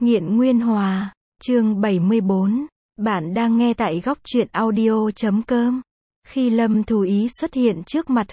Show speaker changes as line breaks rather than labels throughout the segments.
Nghiện Nguyên Hòa, chương 74. Bạn đang nghe tại góc truyện audio.com. Khi Lâm Thù Ý xuất hiện trước mặt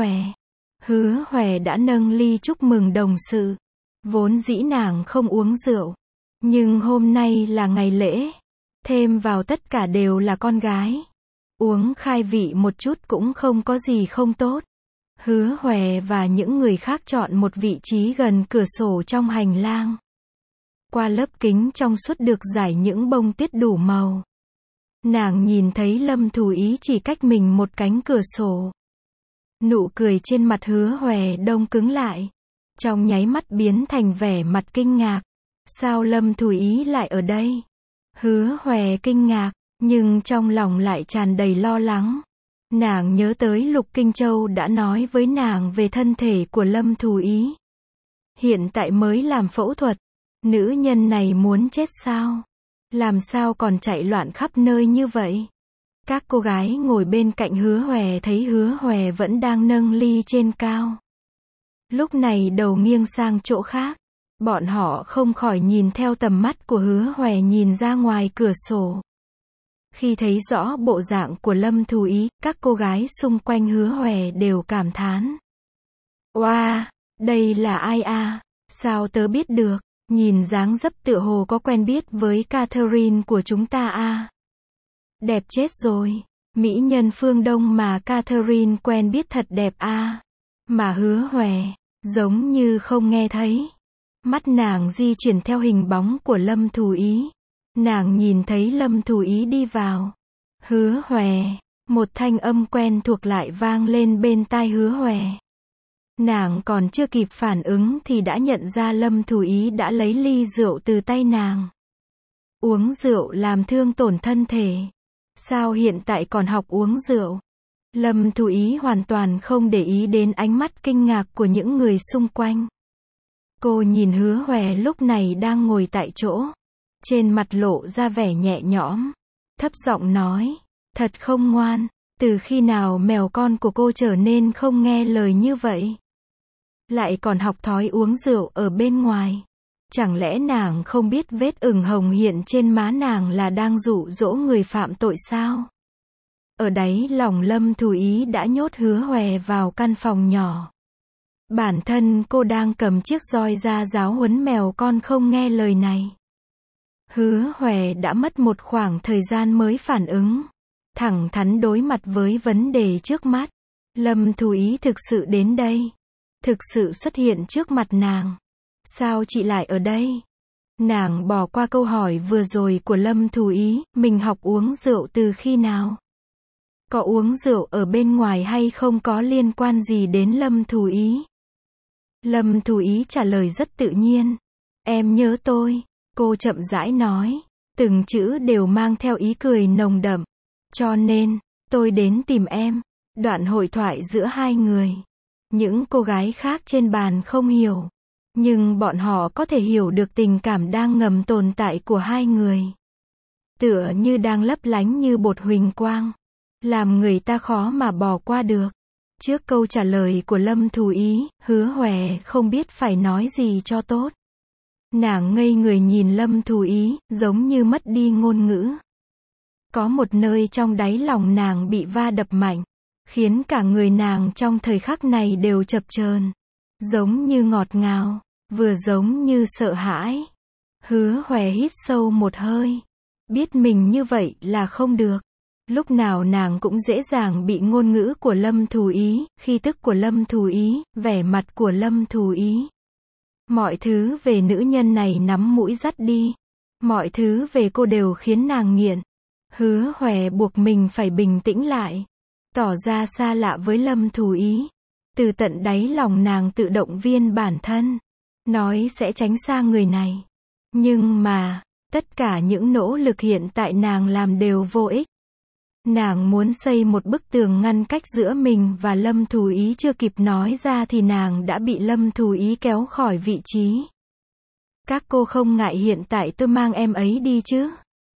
Hứa Hòe đã nâng ly chúc mừng đồng sự. Vốn dĩ nàng không uống rượu, nhưng hôm nay là ngày lễ, thêm vào tất cả đều là con gái. Uống khai vị một chút cũng không có gì không tốt. Hứa Hòe và những người khác chọn một vị trí gần cửa sổ trong hành lang. Qua lớp kính trong suốt được rải những bông tuyết đủ màu. Nàng nhìn thấy Lâm Thù Ý chỉ cách mình một cánh cửa sổ. Nụ cười trên mặt Hứa Hòe đông cứng lại, trong nháy mắt biến thành vẻ mặt kinh ngạc. Sao Lâm Thù Ý lại ở đây? Hứa Hòe kinh ngạc, nhưng trong lòng lại tràn đầy lo lắng. Nàng nhớ tới Lục Kinh Châu đã nói với nàng về thân thể của Lâm Thù Ý. Hiện tại mới làm phẫu thuật, nữ nhân này muốn chết sao? Làm sao còn chạy loạn khắp nơi như vậy? Các cô gái ngồi bên cạnh Hứa Hòe thấy Hứa Hòe vẫn đang nâng ly trên cao. Lúc này đầu nghiêng sang chỗ khác, bọn họ không khỏi nhìn theo tầm mắt của Hứa Hòe nhìn ra ngoài cửa sổ. Khi thấy rõ bộ dạng của Lâm Thù Ý, các cô gái xung quanh Hứa Hòe đều cảm thán. Oa, đây là ai à? Sao tớ biết được? Nhìn dáng dấp tựa hồ có quen biết với Catherine của chúng ta à? Đẹp chết rồi. Mỹ nhân phương Đông mà Catherine quen biết thật đẹp à? Mà Hứa Hòe giống như không nghe thấy. Mắt nàng di chuyển theo hình bóng của Lâm Thù Ý. Nàng nhìn thấy Lâm Thù Ý đi vào. Hứa Hòe, một thanh âm quen thuộc lại vang lên bên tai Hứa Hòe. Nàng còn chưa kịp phản ứng thì đã nhận ra Lâm Thù Ý đã lấy ly rượu từ tay nàng. Uống rượu làm thương tổn thân thể. Sao hiện tại còn học uống rượu? Lâm Thù Ý hoàn toàn không để ý đến ánh mắt kinh ngạc của những người xung quanh. Cô nhìn Hứa Hòe lúc này đang ngồi tại chỗ. Trên mặt lộ ra vẻ nhẹ nhõm. Thấp giọng nói, thật không ngoan. Từ khi nào mèo con của cô trở nên không nghe lời như vậy? Lại còn học thói uống rượu ở bên ngoài. Chẳng lẽ nàng không biết vết ửng hồng hiện trên má nàng là đang dụ dỗ người phạm tội sao? Ở đáy lòng Lâm Thù Ý đã nhốt Hứa Hòe vào căn phòng nhỏ. Bản thân cô đang cầm chiếc roi ra giáo huấn mèo con không nghe lời này. Hứa Hòe đã mất một khoảng thời gian mới phản ứng. Thẳng thắn đối mặt với vấn đề trước mắt. Lâm Thù Ý thực sự đến đây. Thực sự xuất hiện trước mặt nàng. Sao chị lại ở đây? Nàng bỏ qua câu hỏi vừa rồi của Lâm Thù Ý, mình học uống rượu từ khi nào? Có uống rượu ở bên ngoài hay không có liên quan gì đến Lâm Thù Ý? Lâm Thù Ý trả lời rất tự nhiên. Em nhớ tôi. Cô chậm rãi nói. Từng chữ đều mang theo ý cười nồng đậm. Cho nên, tôi đến tìm em. Đoạn hội thoại giữa hai người. Những cô gái khác trên bàn không hiểu. Nhưng bọn họ có thể hiểu được tình cảm đang ngầm tồn tại của hai người. Tựa như đang lấp lánh như bột huỳnh quang. Làm người ta khó mà bỏ qua được. Trước câu trả lời của Lâm Thù Ý, Hứa Hòe không biết phải nói gì cho tốt. Nàng ngây người nhìn Lâm Thù Ý, giống như mất đi ngôn ngữ. Có một nơi trong đáy lòng nàng bị va đập mạnh, khiến cả người nàng trong thời khắc này đều chập chờn, giống như ngọt ngào, vừa giống như sợ hãi. Hứa Hòe hít sâu một hơi, biết mình như vậy là không được. Lúc nào nàng cũng dễ dàng bị ngôn ngữ của Lâm Thù Ý, khí tức của Lâm Thù Ý, vẻ mặt của Lâm Thù Ý. Mọi thứ về nữ nhân này nắm mũi dắt đi. Mọi thứ về cô đều khiến nàng nghiện. Hứa Hòe buộc mình phải bình tĩnh lại. Tỏ ra xa lạ với Lâm Thù Ý. Từ tận đáy lòng nàng tự động viên bản thân. Nói sẽ tránh xa người này. Nhưng mà, tất cả những nỗ lực hiện tại nàng làm đều vô ích. Nàng muốn xây một bức tường ngăn cách giữa mình và Lâm Thù Ý, chưa kịp nói ra thì nàng đã bị Lâm Thù Ý kéo khỏi vị trí. Các cô không ngại hiện tại tôi mang em ấy đi chứ?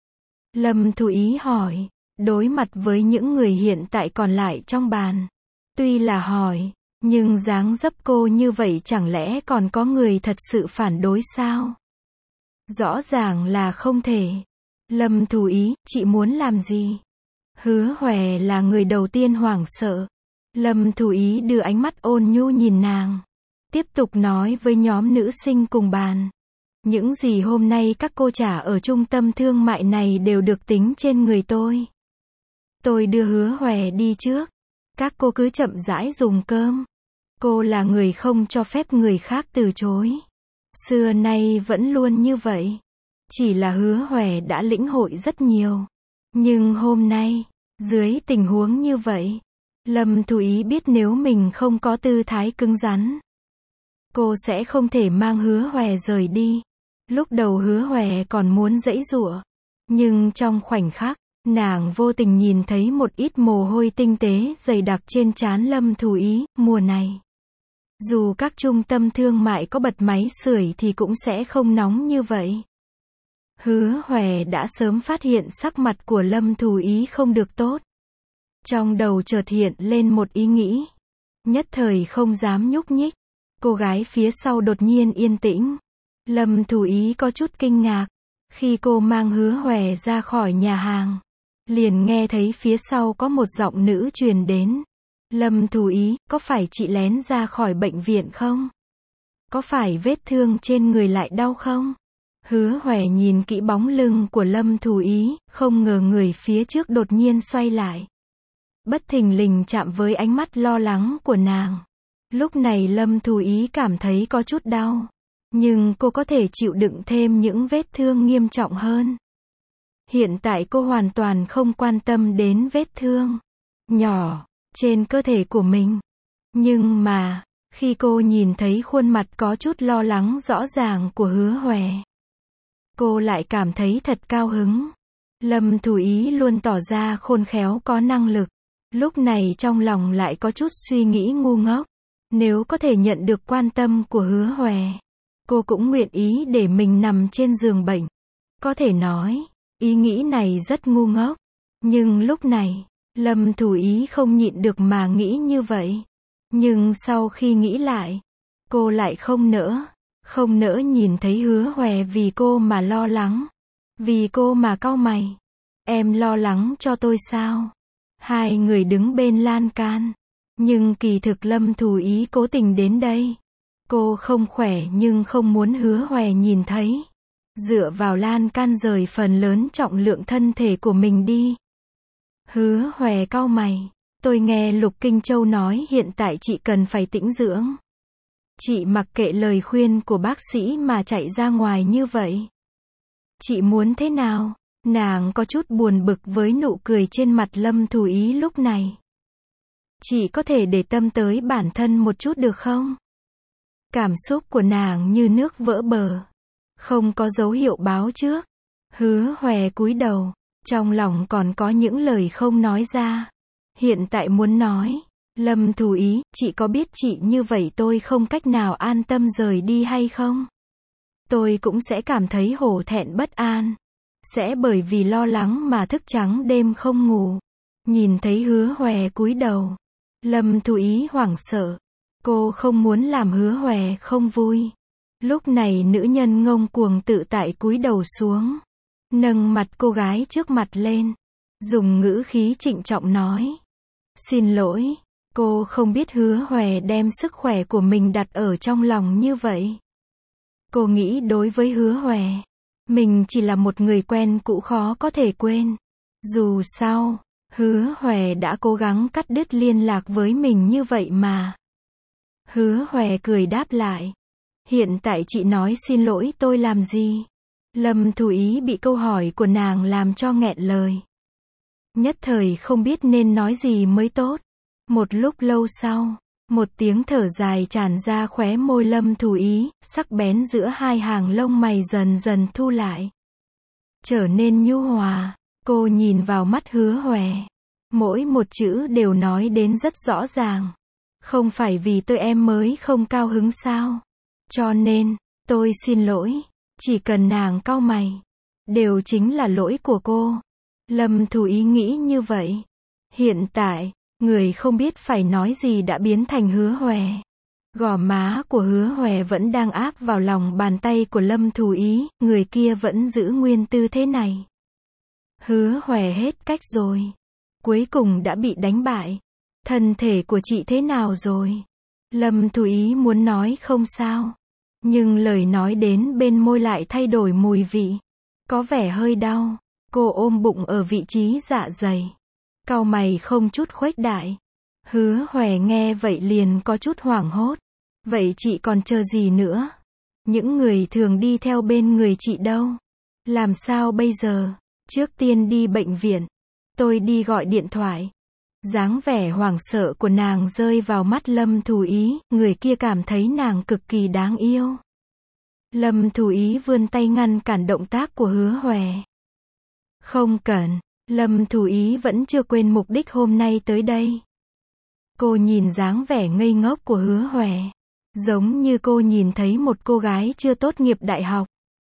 Lâm Thù Ý hỏi, đối mặt với những người hiện tại còn lại trong bàn. Tuy là hỏi, nhưng dáng dấp cô như vậy chẳng lẽ còn có người thật sự phản đối sao? Rõ ràng là không thể. Lâm Thù Ý, chị muốn làm gì? Hứa Hòe là người đầu tiên hoảng sợ. Lâm Thù Ý đưa ánh mắt ôn nhu nhìn nàng. Tiếp tục nói với nhóm nữ sinh cùng bàn. Những gì hôm nay các cô trả ở trung tâm thương mại này đều được tính trên người tôi. Tôi đưa Hứa Hòe đi trước. Các cô cứ chậm rãi dùng cơm. Cô là người không cho phép người khác từ chối. Xưa nay vẫn luôn như vậy. Chỉ là Hứa Hòe đã lĩnh hội rất nhiều. Nhưng hôm nay, dưới tình huống như vậy, Lâm Thù Ý biết nếu mình không có tư thái cứng rắn, cô sẽ không thể mang Hứa Hòe rời đi. Lúc đầu Hứa Hòe còn muốn giãy giụa, nhưng trong khoảnh khắc, nàng vô tình nhìn thấy một ít mồ hôi tinh tế dày đặc trên trán Lâm Thù Ý. Mùa này, dù các trung tâm thương mại có bật máy sưởi thì cũng sẽ không nóng như vậy. Hứa Hòe đã sớm phát hiện sắc mặt của Lâm Thù Ý không được tốt. Trong đầu chợt hiện lên một ý nghĩ. Nhất thời không dám nhúc nhích. Cô gái phía sau đột nhiên yên tĩnh. Lâm Thù Ý có chút kinh ngạc. Khi cô mang Hứa Hòe ra khỏi nhà hàng, liền nghe thấy phía sau có một giọng nữ truyền đến. Lâm Thù Ý, có phải chị lén ra khỏi bệnh viện không? Có phải vết thương trên người lại đau không? Hứa Hòe nhìn kỹ bóng lưng của Lâm Thù Ý, không ngờ người phía trước đột nhiên xoay lại. Bất thình lình chạm với ánh mắt lo lắng của nàng. Lúc này Lâm Thù Ý cảm thấy có chút đau. Nhưng cô có thể chịu đựng thêm những vết thương nghiêm trọng hơn. Hiện tại cô hoàn toàn không quan tâm đến vết thương nhỏ trên cơ thể của mình. Nhưng mà, khi cô nhìn thấy khuôn mặt có chút lo lắng rõ ràng của Hứa Hòe, cô lại cảm thấy thật cao hứng. Lâm Thù Ý luôn tỏ ra khôn khéo có năng lực. Lúc này trong lòng lại có chút suy nghĩ ngu ngốc. Nếu có thể nhận được quan tâm của Hứa Hòe, cô cũng nguyện ý để mình nằm trên giường bệnh. Có thể nói, ý nghĩ này rất ngu ngốc. Nhưng lúc này, Lâm Thù Ý không nhịn được mà nghĩ như vậy. Nhưng sau khi nghĩ lại, cô lại không nỡ nhìn thấy Hứa Hòe vì cô mà lo lắng. Vì cô mà cau mày. Em lo lắng cho tôi sao? Hai người đứng bên lan can. Nhưng kỳ thực Lâm Thù Ý cố tình đến đây. Cô không khỏe nhưng không muốn Hứa Hòe nhìn thấy. Dựa vào lan can rời phần lớn trọng lượng thân thể của mình đi. Hứa Hòe cau mày. Tôi nghe Lục Kinh Châu nói hiện tại chị cần phải tĩnh dưỡng. Chị mặc kệ lời khuyên của bác sĩ mà chạy ra ngoài như vậy. Chị muốn thế nào? Nàng có chút buồn bực với nụ cười trên mặt Lâm Thù Ý lúc này. Chị có thể để tâm tới bản thân một chút được không? Cảm xúc của nàng như nước vỡ bờ. Không có dấu hiệu báo trước. Hứa Hòe cúi đầu. Trong lòng còn có những lời không nói ra. Hiện tại muốn nói. Lâm Thù Ý, chị có biết chị như vậy tôi không cách nào an tâm rời đi hay không? Tôi cũng sẽ cảm thấy hổ thẹn bất an. Sẽ bởi vì lo lắng mà thức trắng đêm không ngủ. Nhìn thấy Hứa Hòe cúi đầu. Lâm Thù Ý hoảng sợ. Cô không muốn làm Hứa Hòe không vui. Lúc này nữ nhân ngông cuồng tự tại cúi đầu xuống. Nâng mặt cô gái trước mặt lên. Dùng ngữ khí trịnh trọng nói. Xin lỗi. Cô không biết Hứa Hòe đem sức khỏe của mình đặt ở trong lòng như vậy. Cô nghĩ đối với Hứa Hòe, mình chỉ là một người quen cũ khó có thể quên. Dù sao, Hứa Hòe đã cố gắng cắt đứt liên lạc với mình như vậy mà. Hứa Hòe cười đáp lại. Hiện tại chị nói xin lỗi tôi làm gì? Lâm Thù Ý bị câu hỏi của nàng làm cho nghẹn lời. Nhất thời không biết nên nói gì mới tốt. Một lúc lâu sau, một tiếng thở dài tràn ra khóe môi Lâm Thù Ý, sắc bén giữa hai hàng lông mày dần dần thu lại. Trở nên nhu hòa, cô nhìn vào mắt Hứa Hòe. Mỗi một chữ đều nói đến rất rõ ràng. Không phải vì tôi em mới không cao hứng sao? Cho nên, tôi xin lỗi. Chỉ cần nàng cau mày, đều chính là lỗi của cô. Lâm Thù Ý nghĩ như vậy. Hiện tại, người không biết phải nói gì đã biến thành Hứa Hòe. Gò má của Hứa Hòe vẫn đang áp vào lòng bàn tay của Lâm Thù Ý, người kia vẫn giữ nguyên tư thế này. Hứa Hòe hết cách rồi. Cuối cùng đã bị đánh bại. Thân thể của chị thế nào rồi? Lâm Thù Ý muốn nói không sao. Nhưng lời nói đến bên môi lại thay đổi mùi vị. Có vẻ hơi đau. Cô ôm bụng ở vị trí dạ dày. Cau mày không chút khuếch đại. Hứa Hòe nghe vậy liền có chút hoảng hốt. Vậy chị còn chờ gì nữa? Những người thường đi theo bên người chị đâu? Làm sao bây giờ? Trước tiên đi bệnh viện. Tôi đi gọi điện thoại. Dáng vẻ hoảng sợ của nàng rơi vào mắt Lâm Thù Ý, người kia cảm thấy nàng cực kỳ đáng yêu. Lâm Thù Ý vươn tay ngăn cản động tác của Hứa Hòe. Không cần, Lâm Thù Ý vẫn chưa quên mục đích hôm nay tới đây. Cô nhìn dáng vẻ ngây ngốc của Hứa Hòe, giống như cô nhìn thấy một cô gái chưa tốt nghiệp đại học.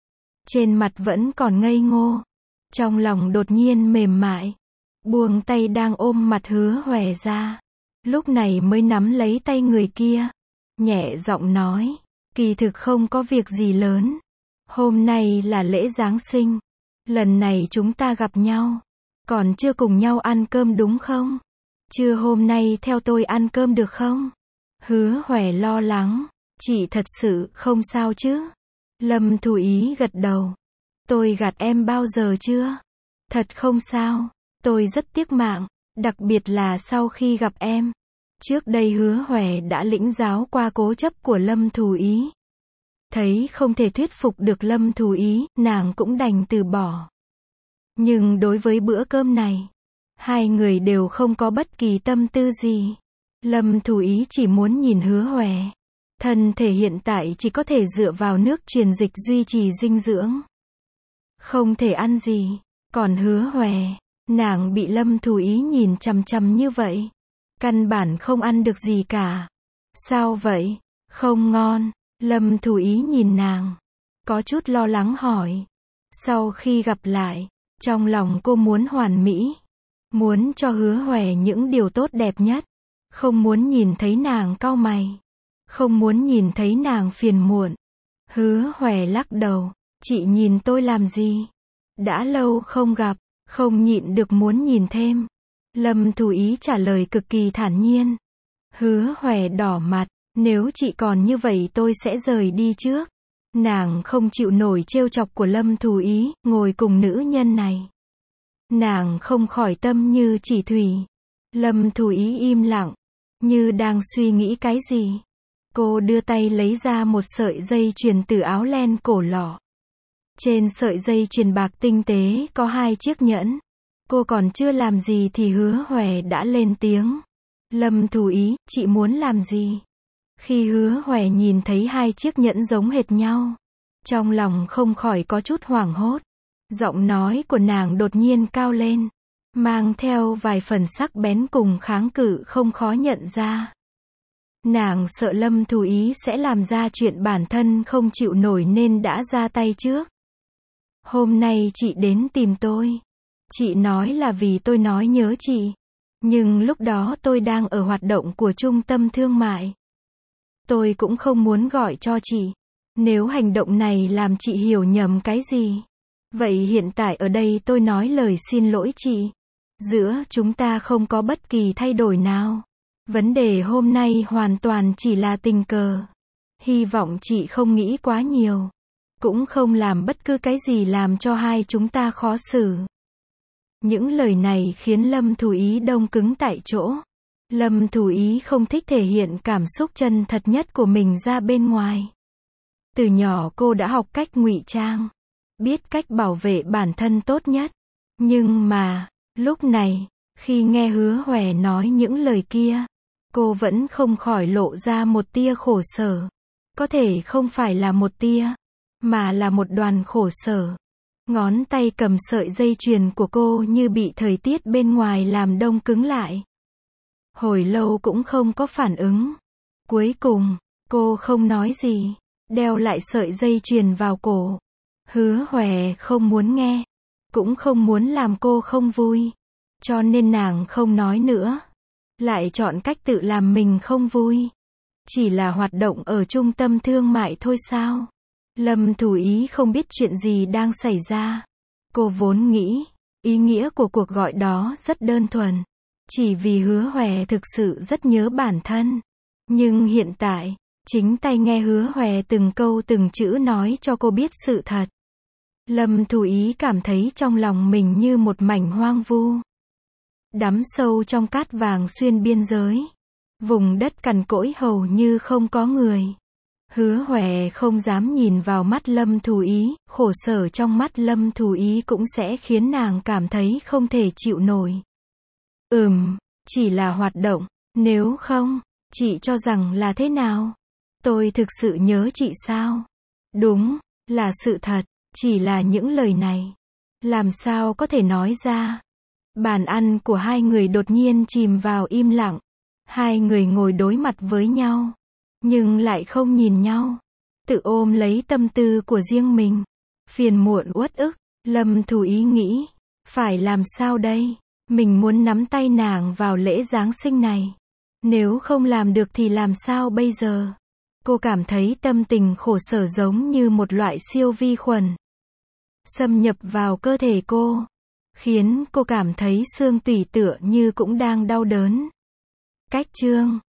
Trên mặt vẫn còn ngây ngô, trong lòng đột nhiên mềm mại, buông tay đang ôm mặt Hứa Hòe ra. Lúc này mới nắm lấy tay người kia, nhẹ giọng nói, kỳ thực không có việc gì lớn. Hôm nay là lễ Giáng sinh. Lần này chúng ta gặp nhau, còn chưa cùng nhau ăn cơm đúng không? Trưa hôm nay theo tôi ăn cơm được không? Hứa Hòe lo lắng, chị thật sự không sao chứ? Lâm Thù Ý gật đầu. Tôi gạt em bao giờ chưa? Thật không sao, tôi rất tiếc mạng, đặc biệt là sau khi gặp em. Trước đây Hứa Hòe đã lĩnh giáo qua cố chấp của Lâm Thù Ý. Thấy không thể thuyết phục được Lâm Thù Ý, nàng cũng đành từ bỏ. Nhưng đối với bữa cơm này, hai người đều không có bất kỳ tâm tư gì. Lâm Thù Ý chỉ muốn nhìn Hứa Hòe. Thân thể hiện tại chỉ có thể dựa vào nước truyền dịch duy trì dinh dưỡng. Không thể ăn gì. Còn Hứa Hòe, nàng bị Lâm Thù Ý nhìn chằm chằm như vậy. Căn bản không ăn được gì cả. Sao vậy? Không ngon. Lâm Thù Ý nhìn nàng, có chút lo lắng hỏi. Sau khi gặp lại, trong lòng cô muốn hoàn mỹ. Muốn cho Hứa Hòe những điều tốt đẹp nhất. Không muốn nhìn thấy nàng cau mày. Không muốn nhìn thấy nàng phiền muộn. Hứa Hòe lắc đầu. Chị nhìn tôi làm gì? Đã lâu không gặp, không nhịn được muốn nhìn thêm. Lâm Thù Ý trả lời cực kỳ thản nhiên. Hứa Hòe đỏ mặt. Nếu chị còn như vậy tôi sẽ rời đi trước. Nàng không chịu nổi trêu chọc của Lâm Thù Ý, ngồi cùng nữ nhân này. Nàng không khỏi tâm như chỉ thủy. Lâm Thù Ý im lặng, như đang suy nghĩ cái gì. Cô đưa tay lấy ra một sợi dây chuyền từ áo len cổ lọ. Trên sợi dây chuyền bạc tinh tế có 2 chiếc nhẫn. Cô còn chưa làm gì thì Hứa Hòe đã lên tiếng. Lâm Thù Ý, chị muốn làm gì? Khi Hứa Hòe nhìn thấy 2 chiếc nhẫn giống hệt nhau, trong lòng không khỏi có chút hoảng hốt. Giọng nói của nàng đột nhiên cao lên, mang theo vài phần sắc bén cùng kháng cự không khó nhận ra. Nàng sợ Lâm Thù Ý sẽ làm ra chuyện bản thân không chịu nổi nên đã ra tay trước. Hôm nay chị đến tìm tôi. Chị nói là vì tôi nói nhớ chị. Nhưng lúc đó tôi đang ở hoạt động của trung tâm thương mại. Tôi cũng không muốn gọi cho chị. Nếu hành động này làm chị hiểu nhầm cái gì, vậy hiện tại ở đây tôi nói lời xin lỗi chị. Giữa chúng ta không có bất kỳ thay đổi nào. Vấn đề hôm nay hoàn toàn chỉ là tình cờ. Hy vọng chị không nghĩ quá nhiều. Cũng không làm bất cứ cái gì làm cho hai chúng ta khó xử. Những lời này khiến Lâm Thù Ý đông cứng tại chỗ. Lâm Thù Ý không thích thể hiện cảm xúc chân thật nhất của mình ra bên ngoài. Từ nhỏ cô đã học cách ngụy trang, biết cách bảo vệ bản thân tốt nhất. Nhưng mà, lúc này, khi nghe Hứa Hòe nói những lời kia, cô vẫn không khỏi lộ ra một tia khổ sở. Có thể không phải là một tia, mà là một đoàn khổ sở. Ngón tay cầm sợi dây chuyền của cô như bị thời tiết bên ngoài làm đông cứng lại. Hồi lâu cũng không có phản ứng. Cuối cùng, cô không nói gì, đeo lại sợi dây chuyền vào cổ. Hứa Hòe không muốn nghe, cũng không muốn làm cô không vui. Cho nên nàng không nói nữa, lại chọn cách tự làm mình không vui. chỉ là hoạt động ở trung tâm thương mại thôi sao? Lâm Thủ Ý không biết chuyện gì đang xảy ra. Cô vốn nghĩ, ý nghĩa của cuộc gọi đó rất đơn thuần. Chỉ vì Hứa Hòe thực sự rất nhớ bản thân. Nhưng hiện tại, chính tai nghe Hứa Hòe từng câu từng chữ nói cho cô biết sự thật. Lâm Thủ Ý cảm thấy trong lòng mình như một mảnh hoang vu. Đắm sâu trong cát vàng xuyên biên giới. Vùng đất cằn cỗi hầu như không có người. Hứa Hòe không dám nhìn vào mắt Lâm Thủ Ý, khổ sở trong mắt Lâm Thủ Ý cũng sẽ khiến nàng cảm thấy không thể chịu nổi. Chỉ là hoạt động, nếu không, chị cho rằng là thế nào? Tôi thực sự nhớ chị sao? Đúng, là sự thật, chỉ là những lời này. Làm sao có thể nói ra? Bàn ăn của hai người đột nhiên chìm vào im lặng. Hai người ngồi đối mặt với nhau, nhưng lại không nhìn nhau. Tự ôm lấy tâm tư của riêng mình. Phiền muộn uất ức, Lâm Thủ Ý nghĩ, phải làm sao đây? Mình muốn nắm tay nàng vào lễ Giáng sinh này. Nếu không làm được thì làm sao bây giờ? Cô cảm thấy tâm tình khổ sở giống như một loại siêu vi khuẩn xâm nhập vào cơ thể cô, khiến cô cảm thấy xương tủy tựa như cũng đang đau đớn. Cách chương